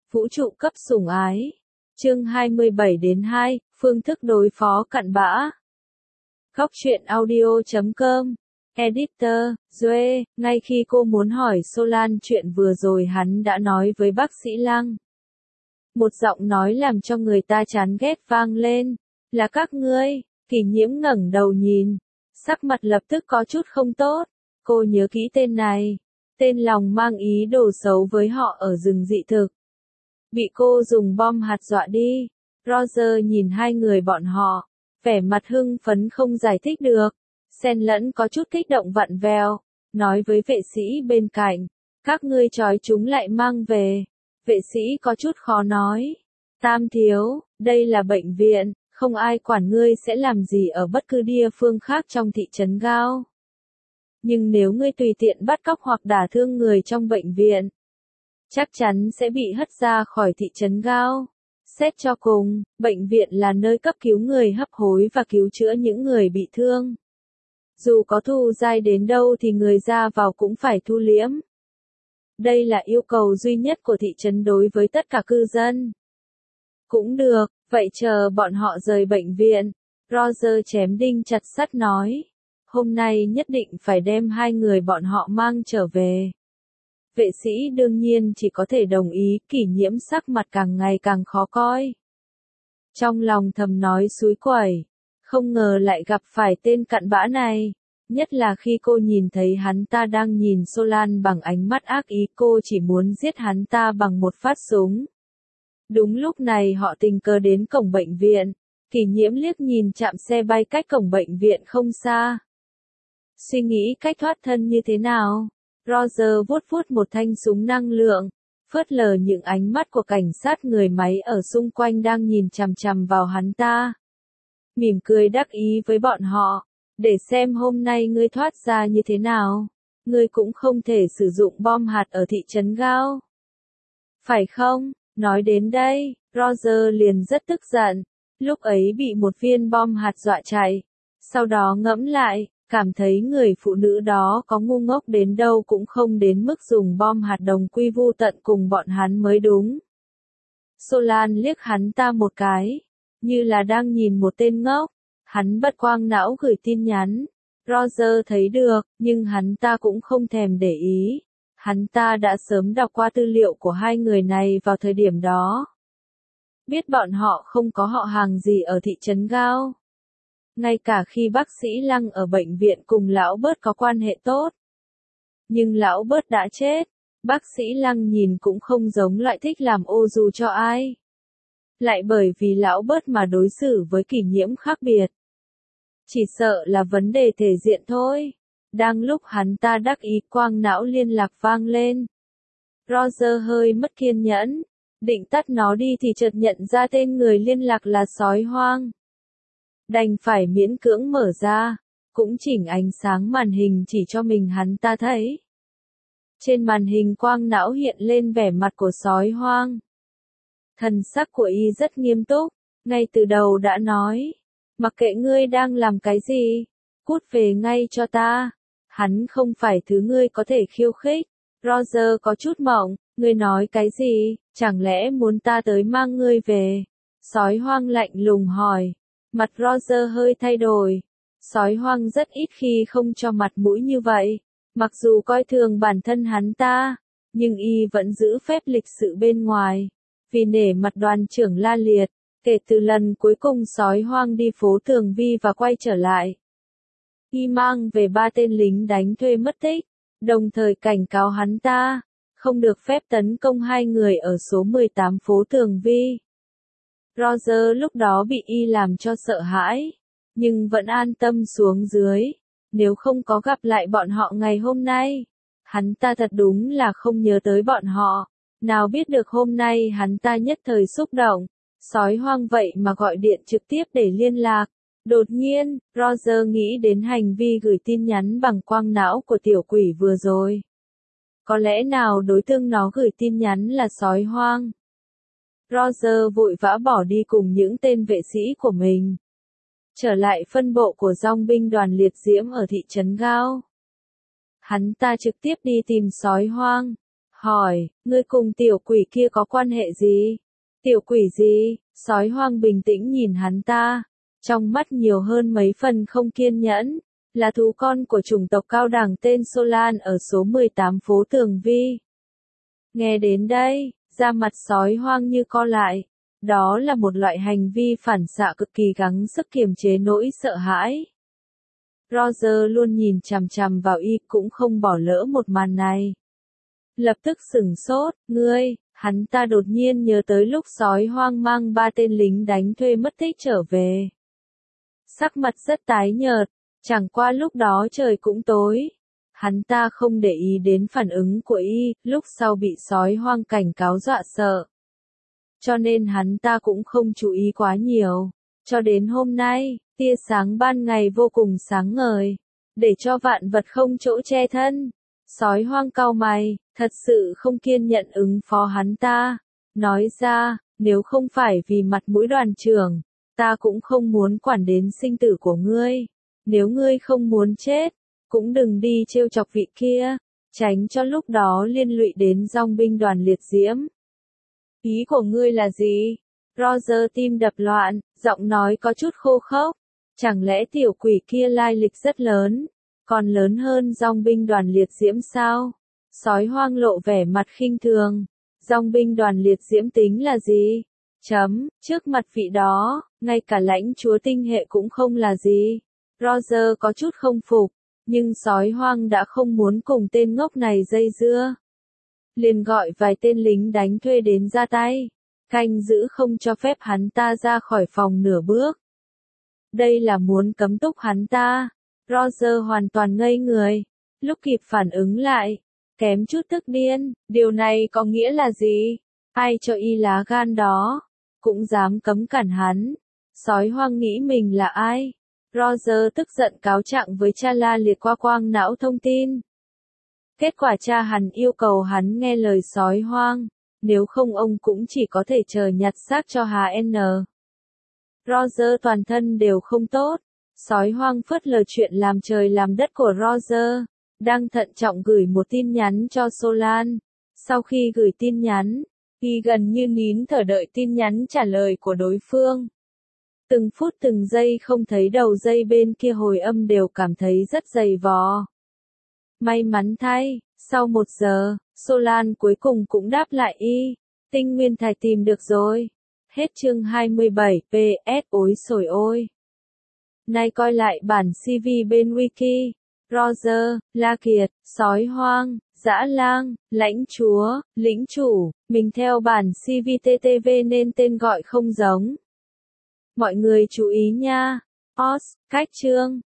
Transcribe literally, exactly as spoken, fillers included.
Vũ trụ cấp sủng ái. Chương hai mươi bảy đến hai, phương thức đối phó cặn bã. Góc truyện audio chấm com. Editor, Duê, ngay khi cô muốn hỏi Solan chuyện vừa rồi hắn đã nói với bác sĩ Lăng. Một giọng nói làm cho người ta chán ghét vang lên. Là các ngươi. Kỷ Nhiễm ngẩng đầu nhìn. Sắc mặt lập tức có chút không tốt. Cô nhớ kỹ tên này. Tên lòng mang ý đồ xấu với họ ở rừng dị thực. Bị cô dùng bom hạt dọa đi. Roger nhìn hai người bọn họ. Vẻ mặt hưng phấn không giải thích được. Xen lẫn có chút kích động vặn vẹo. Nói với vệ sĩ bên cạnh. Các ngươi trói chúng lại mang về. Vệ sĩ có chút khó nói. Tam thiếu, đây là bệnh viện. Không ai quản ngươi sẽ làm gì ở bất cứ địa phương khác trong thị trấn Gao. Nhưng nếu ngươi tùy tiện bắt cóc hoặc đả thương người trong bệnh viện, chắc chắn sẽ bị hất ra khỏi thị trấn Gao. Xét cho cùng, bệnh viện là nơi cấp cứu người hấp hối và cứu chữa những người bị thương. Dù có thù dai đến đâu thì người ra vào cũng phải thu liễm. Đây là yêu cầu duy nhất của thị trấn đối với tất cả cư dân. Cũng được, vậy chờ bọn họ rời bệnh viện. Roger chém đinh chặt sắt nói. Hôm nay nhất định phải đem hai người bọn họ mang trở về. Vệ sĩ đương nhiên chỉ có thể đồng ý. Kỷ Nhiễm sắc mặt càng ngày càng khó coi. Trong lòng thầm nói xúi quẩy. Không ngờ lại gặp phải tên cặn bã này. Nhất là khi cô nhìn thấy hắn ta đang nhìn Solan bằng ánh mắt ác ý, cô chỉ muốn giết hắn ta bằng một phát súng. Đúng lúc này họ tình cờ đến cổng bệnh viện. Kỷ Nhiễm liếc nhìn trạm xe bay cách cổng bệnh viện không xa. Suy nghĩ cách thoát thân như thế nào? Roger vuốt vuốt một thanh súng năng lượng, phớt lờ những ánh mắt của cảnh sát người máy ở xung quanh đang nhìn chằm chằm vào hắn ta. Mỉm cười đắc ý với bọn họ, để xem hôm nay ngươi thoát ra như thế nào. Ngươi cũng không thể sử dụng bom hạt ở thị trấn Gao. Phải không? Nói đến đây, Roger liền rất tức giận. Lúc ấy bị một viên bom hạt dọa chạy. Sau đó ngẫm lại, cảm thấy người phụ nữ đó có ngu ngốc đến đâu cũng không đến mức dùng bom hạt đồng quy vu tận cùng bọn hắn mới đúng. Solan liếc hắn ta một cái, như là đang nhìn một tên ngốc. Hắn bật quang não gửi tin nhắn. Roger thấy được, nhưng hắn ta cũng không thèm để ý. Hắn ta đã sớm đọc qua tư liệu của hai người này vào thời điểm đó. Biết bọn họ không có họ hàng gì ở thị trấn Gao. Ngay cả khi bác sĩ Lăng ở bệnh viện cùng lão Bớt có quan hệ tốt. Nhưng lão Bớt đã chết. Bác sĩ Lăng nhìn cũng không giống loại thích làm ô dù cho ai. Lại bởi vì lão Bớt mà đối xử với Kỷ Nhiễm khác biệt. Chỉ sợ là vấn đề thể diện thôi. Đang lúc hắn ta đắc ý, quang não liên lạc vang lên. Roger hơi mất kiên nhẫn. Định tắt nó đi thì chợt nhận ra tên người liên lạc là Sói Hoang. Đành phải miễn cưỡng mở ra. Cũng chỉnh ánh sáng màn hình chỉ cho mình hắn ta thấy. Trên màn hình quang não hiện lên vẻ mặt của Sói Hoang. Thần sắc của y rất nghiêm túc. Ngay từ đầu đã nói. Mặc kệ ngươi đang làm cái gì. Cút về ngay cho ta. Hắn không phải thứ ngươi có thể khiêu khích. Roger có chút mộng. Ngươi nói cái gì? Chẳng lẽ muốn ta tới mang ngươi về? Sói Hoang lạnh lùng hỏi. Mặt Roger hơi thay đổi. Sói Hoang rất ít khi không cho mặt mũi như vậy. Mặc dù coi thường bản thân hắn ta, nhưng y vẫn giữ phép lịch sự bên ngoài. Vì nể mặt đoàn trưởng La Liệt, kể từ lần cuối cùng Sói Hoang đi phố Tường Vi và quay trở lại, y mang về ba tên lính đánh thuê mất tích, đồng thời cảnh cáo hắn ta không được phép tấn công hai người ở số mười tám phố Tường Vi. Roger lúc đó bị y làm cho sợ hãi, nhưng vẫn an tâm xuống dưới. Nếu không có gặp lại bọn họ ngày hôm nay, hắn ta thật đúng là không nhớ tới bọn họ. Nào biết được hôm nay hắn ta nhất thời xúc động. Sói Hoang vậy mà gọi điện trực tiếp để liên lạc. Đột nhiên, Roger nghĩ đến hành vi gửi tin nhắn bằng quang não của tiểu quỷ vừa rồi. Có lẽ nào đối tượng nó gửi tin nhắn là Sói Hoang. Roger vội vã bỏ đi cùng những tên vệ sĩ của mình. Trở lại phân bộ của dòng binh đoàn liệt diễm ở thị trấn Gao. Hắn ta trực tiếp đi tìm Sói Hoang. hỏi, ngươi cùng tiểu quỷ kia có quan hệ gì? Tiểu quỷ gì? Sói hoang bình tĩnh nhìn hắn ta, trong mắt nhiều hơn mấy phần không kiên nhẫn, là thú con của chủng tộc cao đẳng tên Solan ở số mười tám phố Tường Vi. Nghe đến đây, da mặt sói hoang như co lại, đó là một loại hành vi phản xạ cực kỳ gắng sức kiềm chế nỗi sợ hãi. Roger luôn nhìn chằm chằm vào y cũng không bỏ lỡ một màn này. Lập tức sửng sốt, ngươi, hắn ta đột nhiên nhớ tới lúc sói hoang mang ba tên lính đánh thuê mất tích trở về. Sắc mặt rất tái nhợt, chẳng qua lúc đó trời cũng tối. Hắn ta không để ý đến phản ứng của y, lúc sau bị sói hoang cảnh cáo dọa sợ. Cho nên hắn ta cũng không chú ý quá nhiều. Cho đến hôm nay, tia sáng ban ngày vô cùng sáng ngời, để cho vạn vật không chỗ che thân. Sói hoang cau mày, thật sự không kiên nhẫn ứng phó hắn ta. Nói ra, nếu không phải vì mặt mũi đoàn trưởng, ta cũng không muốn quản đến sinh tử của ngươi. Nếu ngươi không muốn chết, cũng đừng đi trêu chọc vị kia, tránh cho lúc đó liên lụy đến dòng binh đoàn liệt diễm. Ý của ngươi là gì? Roger tim đập loạn, giọng nói có chút khô khốc. Chẳng lẽ tiểu quỷ kia lai lịch rất lớn, còn lớn hơn dòng binh đoàn liệt diễm sao? Sói hoang lộ vẻ mặt khinh thường. Dòng binh đoàn liệt diễm tính là gì? Chấm, trước mặt vị đó, ngay cả lãnh chúa tinh hệ cũng không là gì. Roger có chút không phục, nhưng sói hoang đã không muốn cùng tên ngốc này dây dưa. Liền gọi vài tên lính đánh thuê đến ra tay, canh giữ không cho phép hắn ta ra khỏi phòng nửa bước. Đây là muốn cấm túc hắn ta. Roger hoàn toàn ngây người, lúc kịp phản ứng lại, kém chút tức điên, điều này có nghĩa là gì? Ai cho y lá gan đó, cũng dám cấm cản hắn. Sói hoang nghĩ mình là ai? Roger tức giận cáo trạng với cha la liệt qua quang não thông tin. Kết quả cha hắn yêu cầu hắn nghe lời sói hoang, nếu không ông cũng chỉ có thể chờ nhặt xác cho Hà N. Roger toàn thân đều không tốt. Sói hoang phớt lờ chuyện làm trời làm đất của Roger, đang thận trọng gửi một tin nhắn cho Solan. Sau khi gửi tin nhắn, y gần như nín thở đợi tin nhắn trả lời của đối phương. Từng phút từng giây không thấy đầu dây bên kia hồi âm đều cảm thấy rất dày vò. May mắn thay, sau một giờ, Solan cuối cùng cũng đáp lại y. Tinh nguyên thạch tìm được rồi. Hết chương hai mươi bảy, pê ét ối xồi ôi. Nay coi lại bản xê vê bên wiki. Roger, La Kiệt, Sói Hoang, Dã Lang, Lãnh Chúa, Lĩnh Chủ, mình theo bản xê vê tê tê vê nên tên gọi không giống. Mọi người chú ý nha. Os, cách chương.